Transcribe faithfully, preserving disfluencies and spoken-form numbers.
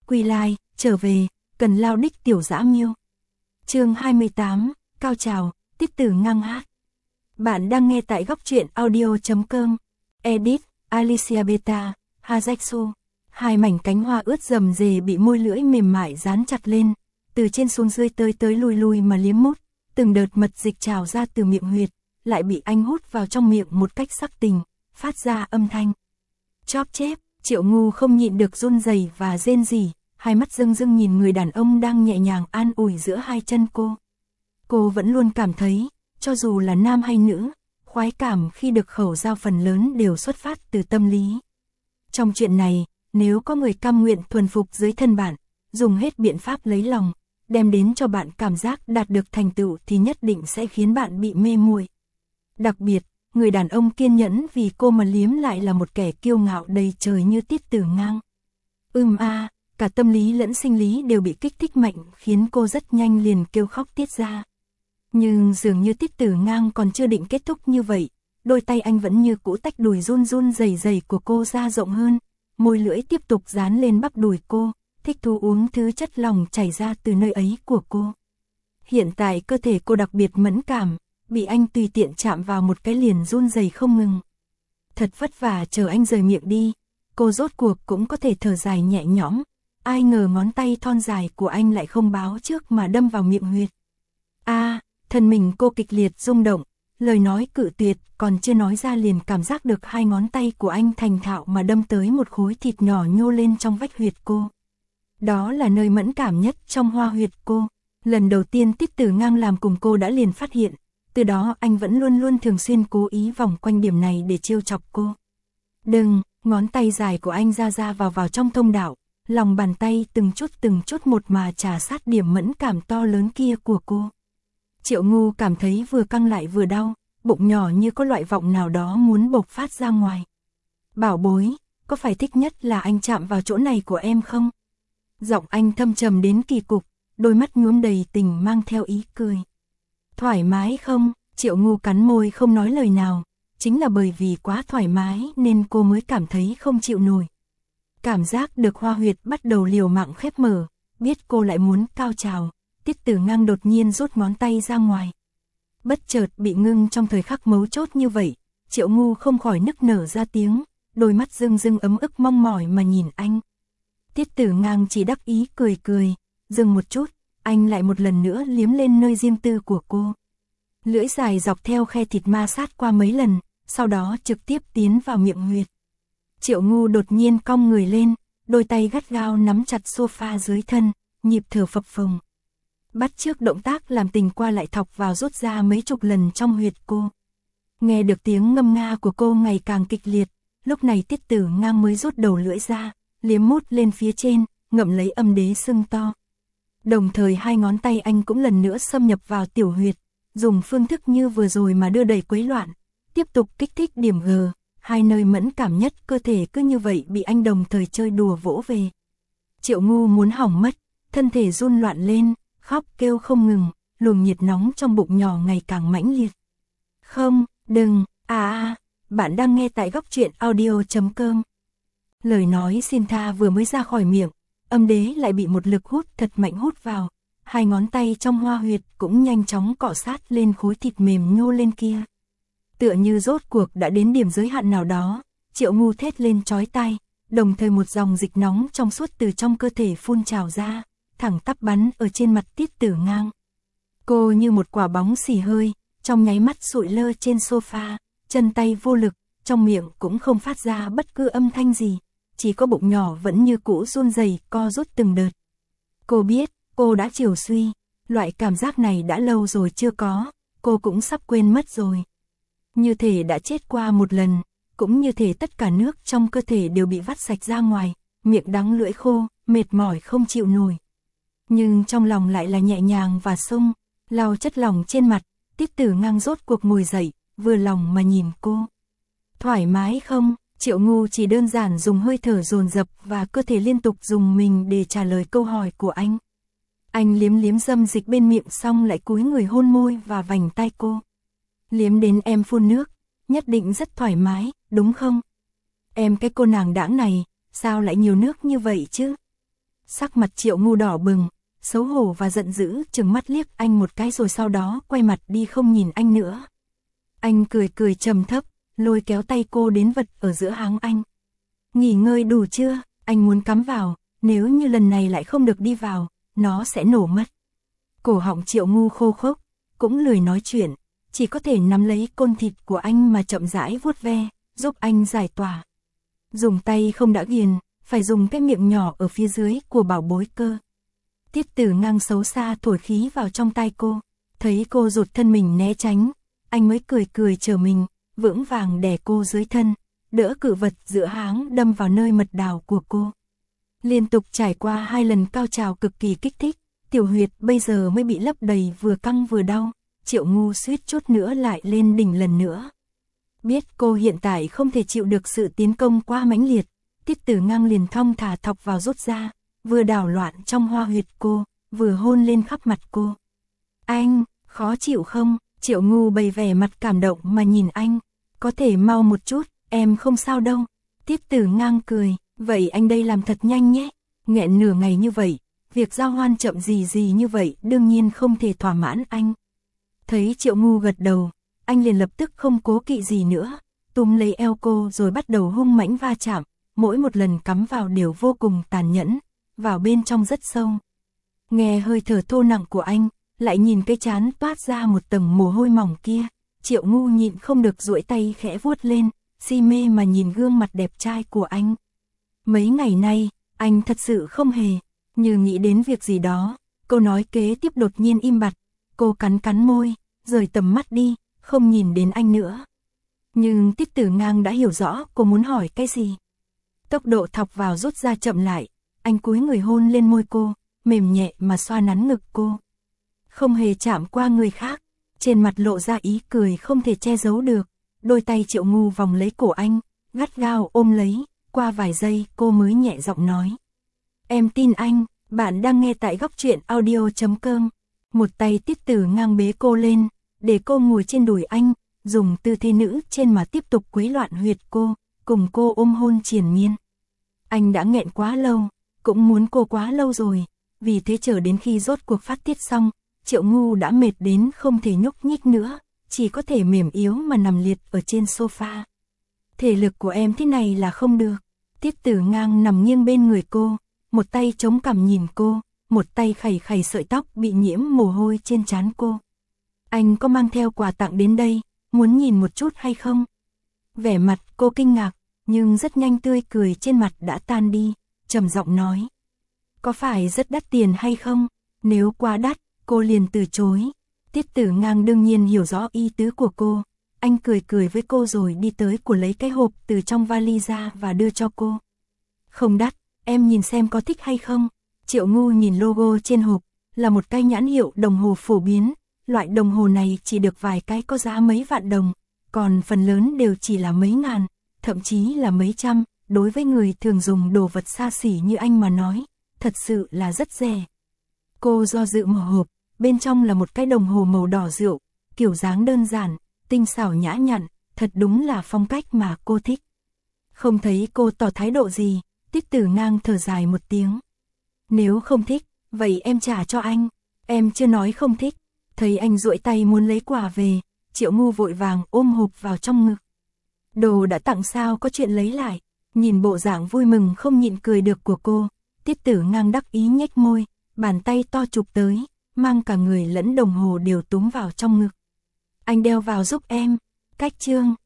Quy lai, trở về, cần lao đích tiểu dã miêu. Chương hai mươi tám, cao trào, Tiết Tử Ngang hát. Bạn đang nghe tại góc truyện audio chấm com. Edit, Alicia Beta, Hajaksu. Hai mảnh cánh hoa ướt rầm rề bị môi lưỡi mềm mại dán chặt lên, từ trên xuống dưới tới tới lui lui mà liếm mút, từng đợt mật dịch trào ra từ miệng huyệt, lại bị anh hút vào trong miệng một cách sắc tình, phát ra âm thanh chóp chép. Triệu Ngu không nhịn được run rẩy và rên rỉ, hai mắt rưng rưng nhìn người đàn ông đang nhẹ nhàng an ủi giữa hai chân cô. Cô vẫn luôn cảm thấy, cho dù là nam hay nữ, khoái cảm khi được khẩu giao phần lớn đều xuất phát từ tâm lý. Trong chuyện này, nếu có người cam nguyện thuần phục dưới thân bạn, dùng hết biện pháp lấy lòng, đem đến cho bạn cảm giác đạt được thành tựu thì nhất định sẽ khiến bạn bị mê muội. Đặc biệt, người đàn ông kiên nhẫn vì cô mà liếm lại là một kẻ kiêu ngạo đầy trời như Tiết Tử Ngang. Ưm a, cả tâm lý lẫn sinh lý đều bị kích thích mạnh khiến cô rất nhanh liền kêu khóc tiết ra. Nhưng dường như Tiết Tử Ngang còn chưa định kết thúc như vậy, đôi tay anh vẫn như cũ tách đùi run run rẩy rẩy của cô ra rộng hơn, môi lưỡi tiếp tục dán lên bắp đùi cô, thích thú uống thứ chất lỏng chảy ra từ nơi ấy của cô. Hiện tại cơ thể cô đặc biệt mẫn cảm, bị anh tùy tiện chạm vào một cái liền run rẩy không ngừng. Thật vất vả chờ anh rời miệng đi, cô rốt cuộc cũng có thể thở dài nhẹ nhõm, ai ngờ ngón tay thon dài của anh lại không báo trước mà đâm vào miệng huyệt. A, à, thân mình cô kịch liệt rung động, lời nói cự tuyệt còn chưa nói ra liền cảm giác được hai ngón tay của anh thành thạo mà đâm tới một khối thịt nhỏ nhô lên trong vách huyệt cô. Đó là nơi mẫn cảm nhất trong hoa huyệt cô. Lần đầu tiên Tiết Tử Ngang làm cùng cô đã liền phát hiện, từ đó anh vẫn luôn luôn thường xuyên cố ý vòng quanh điểm này để trêu chọc cô. Đừng, ngón tay dài của anh ra ra vào vào trong thông đạo, lòng bàn tay từng chút từng chút một mà trà sát điểm mẫn cảm to lớn kia của cô. Triệu Ngu cảm thấy vừa căng lại vừa đau, bụng nhỏ như có loại vọng nào đó muốn bộc phát ra ngoài. Bảo bối, có phải thích nhất là anh chạm vào chỗ này của em không? Giọng anh thâm trầm đến kỳ cục, đôi mắt nhuốm đầy tình mang theo ý cười. Thoải mái không? Triệu Ngu cắn môi không nói lời nào, chính là bởi vì quá thoải mái nên cô mới cảm thấy không chịu nổi. Cảm giác được hoa huyệt bắt đầu liều mạng khép mở, biết cô lại muốn cao trào, Tiết Tử Ngang đột nhiên rút ngón tay ra ngoài. Bất chợt bị ngưng trong thời khắc mấu chốt như vậy, Triệu Ngu không khỏi nức nở ra tiếng, đôi mắt rưng rưng ấm ức mong mỏi mà nhìn anh. Tiết Tử Ngang chỉ đắc ý cười cười, dừng một chút, anh lại một lần nữa liếm lên nơi riêng tư của cô. Lưỡi dài dọc theo khe thịt ma sát qua mấy lần, sau đó trực tiếp tiến vào miệng huyệt. Triệu Ngu đột nhiên cong người lên, đôi tay gắt gao nắm chặt sofa dưới thân, nhịp thở phập phồng. Bắt chước động tác làm tình qua lại thọc vào rút ra mấy chục lần trong huyệt cô. Nghe được tiếng ngâm nga của cô ngày càng kịch liệt, lúc này Tiết Tử Ngang mới rút đầu lưỡi ra, liếm mút lên phía trên, ngậm lấy âm đế sưng to. Đồng thời hai ngón tay anh cũng lần nữa xâm nhập vào tiểu huyệt, dùng phương thức như vừa rồi mà đưa đẩy quấy loạn, tiếp tục kích thích điểm G, hai nơi mẫn cảm nhất cơ thể cứ như vậy bị anh đồng thời chơi đùa vỗ về. Triệu Ngu muốn hỏng mất, thân thể run loạn lên, khóc kêu không ngừng, luồng nhiệt nóng trong bụng nhỏ ngày càng mãnh liệt. Không, đừng, à à, bạn đang nghe tại góc truyện audio chấm com. Lời nói xin tha vừa mới ra khỏi miệng, âm đế lại bị một lực hút thật mạnh hút vào, hai ngón tay trong hoa huyệt cũng nhanh chóng cọ sát lên khối thịt mềm nhô lên kia. Tựa như rốt cuộc đã đến điểm giới hạn nào đó, Triệu Ngu thét lên chói tai, đồng thời một dòng dịch nóng trong suốt từ trong cơ thể phun trào ra, thẳng tắp bắn ở trên mặt Tiết Tử Ngang. Cô như một quả bóng xì hơi, trong nháy mắt sụi lơ trên sofa, chân tay vô lực, trong miệng cũng không phát ra bất cứ âm thanh gì, chỉ có bụng nhỏ vẫn như cũ run rẩy co rút từng đợt. Cô biết, cô đã chiều suy, loại cảm giác này đã lâu rồi chưa có, cô cũng sắp quên mất rồi. Như thể đã chết qua một lần, cũng như thể tất cả nước trong cơ thể đều bị vắt sạch ra ngoài, miệng đắng lưỡi khô, mệt mỏi không chịu nổi. Nhưng trong lòng lại là nhẹ nhàng và sung, lau chất lỏng trên mặt, Tiết Tử Ngang rốt cuộc ngồi dậy, vừa lòng mà nhìn cô. Thoải mái không? Triệu Ngu chỉ đơn giản dùng hơi thở dồn dập và cơ thể liên tục dùng mình để trả lời câu hỏi của anh. Anh liếm liếm dâm dịch bên miệng xong lại cúi người hôn môi và vành tai cô. Liếm đến em phun nước, nhất định rất thoải mái, đúng không? Em cái cô nàng đãng này, sao lại nhiều nước như vậy chứ? Sắc mặt Triệu Ngu đỏ bừng, xấu hổ và giận dữ trừng mắt liếc anh một cái rồi sau đó quay mặt đi không nhìn anh nữa. Anh cười cười trầm thấp, lôi kéo tay cô đến vật ở giữa háng anh. Nghỉ ngơi đủ chưa, anh muốn cắm vào, nếu như lần này lại không được đi vào, nó sẽ nổ mất. Cổ họng Triệu Ngu khô khốc, cũng lười nói chuyện, chỉ có thể nắm lấy côn thịt của anh mà chậm rãi vuốt ve, giúp anh giải tỏa. Dùng tay không đã ghiền, phải dùng cái miệng nhỏ ở phía dưới của bảo bối cơ. Tiết Tử Ngang xấu xa thổi khí vào trong tai cô, thấy cô rụt thân mình né tránh, anh mới cười cười chờ mình, vững vàng đè cô dưới thân, đỡ cự vật giữa háng đâm vào nơi mật đào của cô. Liên tục trải qua hai lần cao trào cực kỳ kích thích, tiểu huyệt bây giờ mới bị lấp đầy vừa căng vừa đau, Triệu Ngu suýt chút nữa lại lên đỉnh lần nữa. Biết cô hiện tại không thể chịu được sự tiến công quá mãnh liệt, Tiết Tử Ngang liền thong thả thọc vào rút ra, vừa đảo loạn trong hoa huyệt cô, vừa hôn lên khắp mặt cô. Anh, khó chịu không? Triệu Ngu bày vẻ mặt cảm động mà nhìn anh, có thể mau một chút, em không sao đâu. Tiết Tử Ngang cười, vậy anh đây làm thật nhanh nhé, nghẹn nửa ngày như vậy, việc giao hoan chậm gì gì như vậy đương nhiên không thể thỏa mãn anh. Thấy Triệu Ngu gật đầu, anh liền lập tức không cố kỵ gì nữa, túm lấy eo cô rồi bắt đầu hung mãnh va chạm, mỗi một lần cắm vào đều vô cùng tàn nhẫn, vào bên trong rất sâu. Nghe hơi thở thô nặng của anh, lại nhìn cái trán toát ra một tầng mồ hôi mỏng kia, Triệu Ngu nhịn không được duỗi tay khẽ vuốt lên, si mê mà nhìn gương mặt đẹp trai của anh. Mấy ngày nay, anh thật sự không hề, như nghĩ đến việc gì đó, câu nói kế tiếp đột nhiên im bặt, cô cắn cắn môi, rời tầm mắt đi, không nhìn đến anh nữa. Nhưng Tiết Tử Ngang đã hiểu rõ cô muốn hỏi cái gì. Tốc độ thọc vào rút ra chậm lại, anh cúi người hôn lên môi cô, mềm nhẹ mà xoa nắn ngực cô. Không hề chạm qua người khác, trên mặt lộ ra ý cười không thể che giấu được, đôi tay Triệu Ngu vòng lấy cổ anh, gắt gao ôm lấy, qua vài giây cô mới nhẹ giọng nói. Em tin anh, bạn đang nghe tại góc truyện audio chấm com. Một tay Tiết Tử Ngang bế cô lên, để cô ngồi trên đùi anh, dùng tư thế nữ trên mà tiếp tục quấy loạn huyệt cô, cùng cô ôm hôn triền miên. Anh đã nghẹn quá lâu, cũng muốn cô quá lâu rồi, vì thế chờ đến khi rốt cuộc phát tiết xong, Triệu Ngu đã mệt đến không thể nhúc nhích nữa, chỉ có thể mềm yếu mà nằm liệt ở trên sofa. Thể lực của em thế này là không được. Tiết Tử Ngang nằm nghiêng bên người cô, một tay chống cằm nhìn cô, một tay khẩy khẩy sợi tóc bị nhiễm mồ hôi trên trán cô. Anh có mang theo quà tặng đến đây, muốn nhìn một chút hay không? Vẻ mặt cô kinh ngạc, nhưng rất nhanh tươi cười trên mặt đã tan đi, trầm giọng nói. Có phải rất đắt tiền hay không? Nếu quá đắt, cô liền từ chối. Tiết Tử Ngang đương nhiên hiểu rõ ý tứ của cô. Anh cười cười với cô rồi đi tới của lấy cái hộp từ trong vali ra và đưa cho cô. Không đắt, em nhìn xem có thích hay không? Triệu Ngu nhìn logo trên hộp, là một cái nhãn hiệu đồng hồ phổ biến. Loại đồng hồ này chỉ được vài cái có giá mấy vạn đồng, còn phần lớn đều chỉ là mấy ngàn, thậm chí là mấy trăm. Đối với người thường dùng đồ vật xa xỉ như anh mà nói, thật sự là rất rẻ. Cô do dự mở hộp, bên trong là một cái đồng hồ màu đỏ rượu, kiểu dáng đơn giản, tinh xảo nhã nhặn, thật đúng là phong cách mà cô thích. Không thấy cô tỏ thái độ gì, Tiết Tử Ngang thở dài một tiếng. Nếu không thích, vậy em trả cho anh, em chưa nói không thích. Thấy anh duỗi tay muốn lấy quà về, Triệu Ngu vội vàng ôm hộp vào trong ngực. Đồ đã tặng sao có chuyện lấy lại, nhìn bộ dạng vui mừng không nhịn cười được của cô, Tiết Tử Ngang đắc ý nhếch môi, bàn tay to chụp tới, mang cả người lẫn đồng hồ đều túm vào trong ngực. Anh đeo vào giúp em, cách chương.